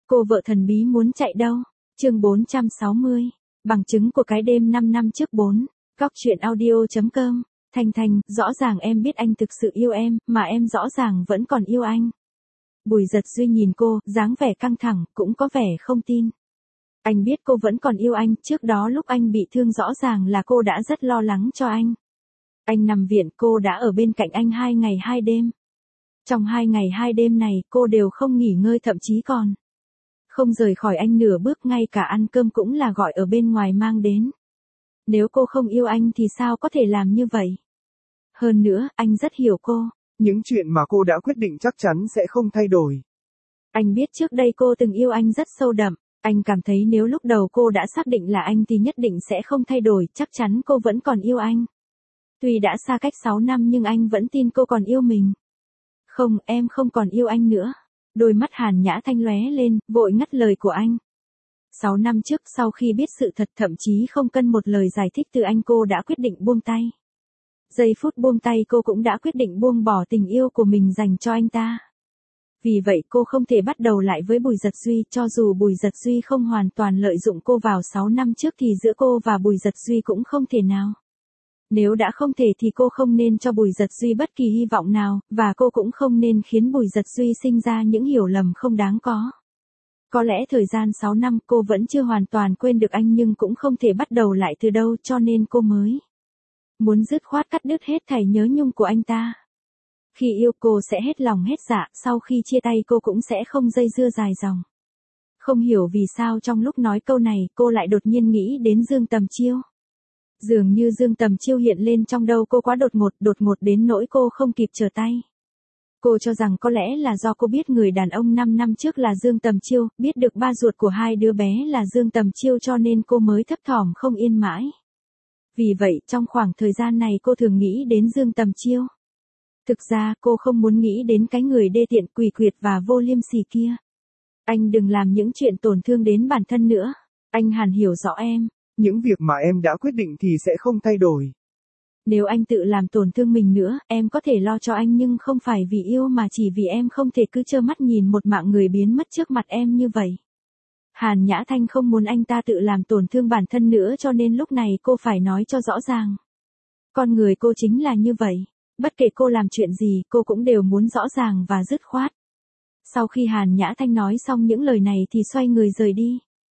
Cô vợ thần bí muốn chạy đâu? Chương 460. Bằng chứng của cái đêm 5 năm trước 4. Góc chuyện audio.com. Thanh Thanh, rõ ràng em biết anh thực sự yêu em, mà em rõ ràng vẫn còn yêu anh. Bùi Giật Duy nhìn cô, dáng vẻ căng thẳng, cũng có vẻ không tin. Anh biết cô vẫn còn yêu anh, trước đó lúc anh bị thương rõ ràng là cô đã rất lo lắng cho anh. Anh nằm viện, cô đã ở bên cạnh anh 2 ngày 2 đêm. Trong 2 ngày 2 đêm này, cô đều không nghỉ ngơi, thậm chí còn không rời khỏi anh nửa bước, ngay cả ăn cơm cũng là gọi ở bên ngoài mang đến. Nếu cô không yêu anh thì sao có thể làm như vậy? Hơn nữa, anh rất hiểu cô. Những chuyện mà cô đã quyết định chắc chắn sẽ không thay đổi. Anh biết trước đây cô từng yêu anh rất sâu đậm. Anh cảm thấy nếu lúc đầu cô đã xác định là anh thì nhất định sẽ không thay đổi, chắc chắn cô vẫn còn yêu anh. Tuy đã xa cách 6 năm nhưng anh vẫn tin cô còn yêu mình. Không, em không còn yêu anh nữa. Đôi mắt Hàn Nhã Thanh lóe lên, vội ngắt lời của anh. 6 năm trước, sau khi biết sự thật, thậm chí không cần một lời giải thích từ anh, cô đã quyết định buông tay. Giây phút buông tay cô cũng đã quyết định buông bỏ tình yêu của mình dành cho anh ta. Vì vậy cô không thể bắt đầu lại với Bùi Giật Duy, cho dù Bùi Giật Duy không hoàn toàn lợi dụng cô vào 6 năm trước thì giữa cô và Bùi Giật Duy cũng không thể nào. Nếu đã không thể thì cô không nên cho Bùi Giật Duy bất kỳ hy vọng nào, và cô cũng không nên khiến Bùi Giật Duy sinh ra những hiểu lầm không đáng có. Có lẽ thời gian 6 năm cô vẫn chưa hoàn toàn quên được anh nhưng cũng không thể bắt đầu lại từ đâu, cho nên cô mới muốn dứt khoát cắt đứt hết thảy nhớ nhung của anh ta. Khi yêu cô sẽ hết lòng hết dạ, sau khi chia tay cô cũng sẽ không dây dưa dài dòng. Không hiểu vì sao trong lúc nói câu này cô lại đột nhiên nghĩ đến Dương Tầm Chiêu. Dường như Dương Tầm Chiêu hiện lên trong đầu cô quá đột ngột đến nỗi cô không kịp trở tay. Cô cho rằng có lẽ là do cô biết người đàn ông 5 năm trước là Dương Tầm Chiêu, biết được ba ruột của hai đứa bé là Dương Tầm Chiêu, cho nên cô mới thấp thỏm không yên mãi. Vì vậy, trong khoảng thời gian này cô thường nghĩ đến Dương Tầm Chiêu. Thực ra cô không muốn nghĩ đến cái người đê tiện, quỷ quyệt và vô liêm sỉ kia. Anh đừng làm những chuyện tổn thương đến bản thân nữa. Anh hẳn hiểu rõ em. Những việc mà em đã quyết định thì sẽ không thay đổi. Nếu anh tự làm tổn thương mình nữa, em có thể lo cho anh nhưng không phải vì yêu mà chỉ vì em không thể cứ trơ mắt nhìn một mạng người biến mất trước mặt em như vậy. Hàn Nhã Thanh không muốn anh ta tự làm tổn thương bản thân nữa, cho nên lúc này cô phải nói cho rõ ràng. Con người cô chính là như vậy. Bất kể cô làm chuyện gì, cô cũng đều muốn rõ ràng và dứt khoát. Sau khi Hàn Nhã Thanh nói xong những lời này thì xoay người rời đi.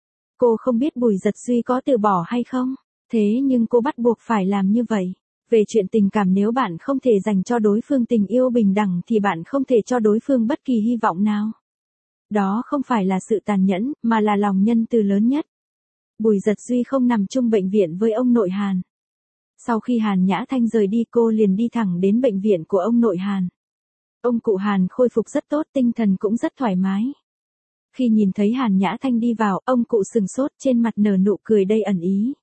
Cô không biết Bùi Giật Duy có từ bỏ hay không, thế nhưng cô bắt buộc phải làm như vậy. Về chuyện tình cảm, nếu bạn không thể dành cho đối phương tình yêu bình đẳng thì bạn không thể cho đối phương bất kỳ hy vọng nào. Đó không phải là sự tàn nhẫn, mà là lòng nhân từ lớn nhất. Bùi Giật Duy không nằm chung bệnh viện với ông nội Hàn. Sau khi Hàn Nhã Thanh rời đi cô liền đi thẳng đến bệnh viện của ông nội Hàn. Ông cụ Hàn khôi phục rất tốt, tinh thần cũng rất thoải mái. Khi nhìn thấy Hàn Nhã Thanh đi vào, ông cụ sừng sốt, trên mặt nở nụ cười đầy ẩn ý.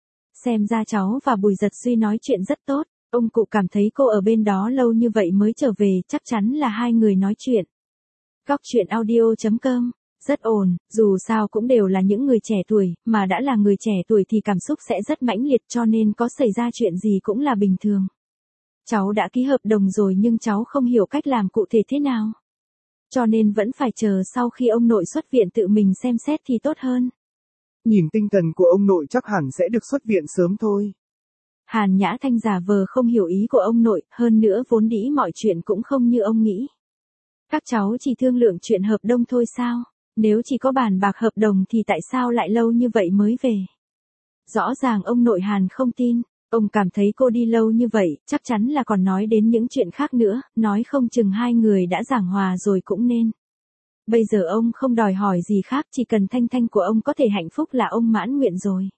Xem ra cháu và Bùi Giật Duy nói chuyện rất tốt, ông cụ cảm thấy cô ở bên đó lâu như vậy mới trở về, chắc chắn là hai người nói chuyện. Góc chuyện audio.com. Rất ổn, dù sao cũng đều là những người trẻ tuổi, mà đã là người trẻ tuổi thì cảm xúc sẽ rất mãnh liệt, cho nên có xảy ra chuyện gì cũng là bình thường. Cháu đã ký hợp đồng rồi nhưng cháu không hiểu cách làm cụ thể thế nào. Cho nên vẫn phải chờ sau khi ông nội xuất viện tự mình xem xét thì tốt hơn. Nhìn tinh thần của ông nội chắc hẳn sẽ được xuất viện sớm thôi. Hàn Nhã Thanh giả vờ không hiểu ý của ông nội, hơn nữa vốn dĩ mọi chuyện cũng không như ông nghĩ. Các cháu chỉ thương lượng chuyện hợp đồng thôi sao? Nếu chỉ có bàn bạc hợp đồng thì tại sao lại lâu như vậy mới về? Rõ ràng ông nội Hàn không tin, ông cảm thấy cô đi lâu như vậy, chắc chắn là còn nói đến những chuyện khác nữa, nói không chừng hai người đã giảng hòa rồi cũng nên. Bây giờ ông không đòi hỏi gì khác, chỉ cần Thanh Thanh của ông có thể hạnh phúc là ông mãn nguyện rồi.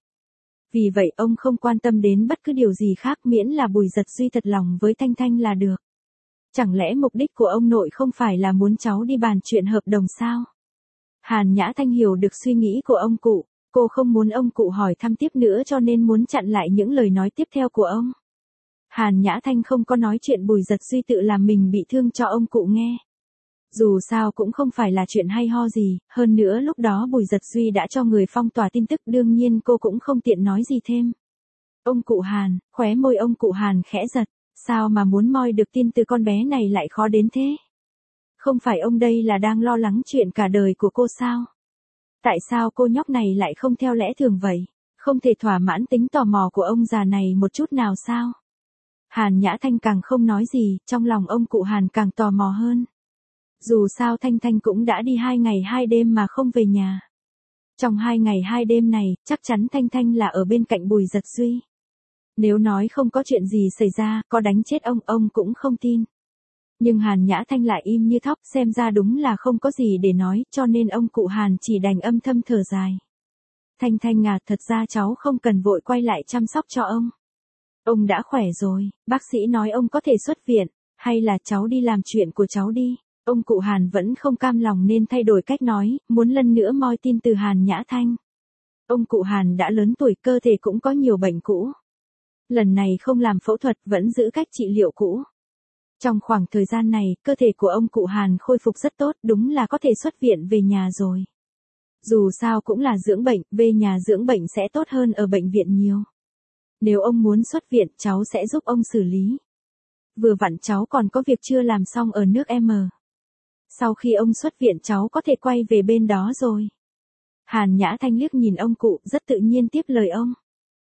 Vì vậy ông không quan tâm đến bất cứ điều gì khác, miễn là Bùi Giật Duy thật lòng với Thanh Thanh là được. Chẳng lẽ mục đích của ông nội không phải là muốn cháu đi bàn chuyện hợp đồng sao? Hàn Nhã Thanh hiểu được suy nghĩ của ông cụ, cô không muốn ông cụ hỏi thăm tiếp nữa cho nên muốn chặn lại những lời nói tiếp theo của ông. Hàn Nhã Thanh không có nói chuyện Bùi Giật Duy tự làm mình bị thương cho ông cụ nghe. Dù sao cũng không phải là chuyện hay ho gì, hơn nữa lúc đó Bùi Giật Duy đã cho người phong tỏa tin tức, đương nhiên cô cũng không tiện nói gì thêm. Ông cụ Hàn, khóe môi ông cụ Hàn khẽ giật, sao mà muốn moi được tin từ con bé này lại khó đến thế? Không phải ông đây là đang lo lắng chuyện cả đời của cô sao? Tại sao cô nhóc này lại không theo lẽ thường vậy? Không thể thỏa mãn tính tò mò của ông già này một chút nào sao? Hàn Nhã Thanh càng không nói gì, trong lòng ông cụ Hàn càng tò mò hơn. Dù sao Thanh Thanh cũng đã đi 2 ngày 2 đêm mà không về nhà. Trong 2 ngày 2 đêm này, chắc chắn Thanh Thanh là ở bên cạnh Bùi Giật Duy. Nếu nói không có chuyện gì xảy ra, có đánh chết ông cũng không tin. Nhưng Hàn Nhã Thanh lại im như thóc, xem ra đúng là không có gì để nói, cho nên ông cụ Hàn chỉ đành âm thầm thở dài. Thanh Thanh à, thật ra cháu không cần vội quay lại chăm sóc cho ông. Ông đã khỏe rồi, bác sĩ nói ông có thể xuất viện, hay là cháu đi làm chuyện của cháu đi. Ông cụ Hàn vẫn không cam lòng nên thay đổi cách nói, muốn lần nữa moi tin từ Hàn Nhã Thanh. Ông cụ Hàn đã lớn tuổi, cơ thể cũng có nhiều bệnh cũ. Lần này không làm phẫu thuật, vẫn giữ cách trị liệu cũ. Trong khoảng thời gian này, cơ thể của ông cụ Hàn khôi phục rất tốt, đúng là có thể xuất viện về nhà rồi. Dù sao cũng là dưỡng bệnh, về nhà dưỡng bệnh sẽ tốt hơn ở bệnh viện nhiều. Nếu ông muốn xuất viện, cháu sẽ giúp ông xử lý. Vừa vặn cháu còn có việc chưa làm xong ở nước M. Sau khi ông xuất viện cháu có thể quay về bên đó rồi. Hàn Nhã Thanh liếc nhìn ông cụ, rất tự nhiên tiếp lời ông.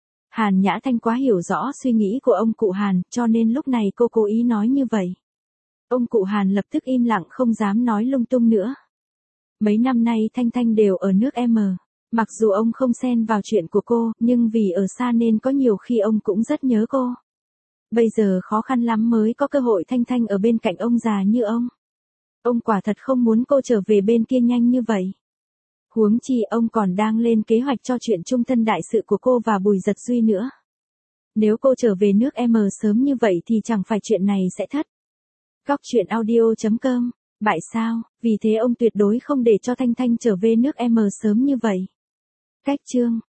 Hàn Nhã Thanh quá hiểu rõ suy nghĩ của ông cụ Hàn, cho nên lúc này cô cố ý nói như vậy. Ông cụ Hàn lập tức im lặng không dám nói lung tung nữa. Mấy năm nay Thanh Thanh đều ở nước M. Mặc dù ông không xen vào chuyện của cô, nhưng vì ở xa nên có nhiều khi ông cũng rất nhớ cô. Bây giờ khó khăn lắm mới có cơ hội Thanh Thanh ở bên cạnh ông già như ông. Ông quả thật không muốn cô trở về bên kia nhanh như vậy. Huống chi ông còn đang lên kế hoạch cho chuyện chung thân đại sự của cô và Bùi Giật Duy nữa. Nếu cô trở về nước M sớm như vậy thì chẳng phải chuyện này sẽ thất. Góc truyện audio.com. Bại sao, vì thế ông tuyệt đối không để cho Thanh Thanh trở về nước M sớm như vậy. Cách chương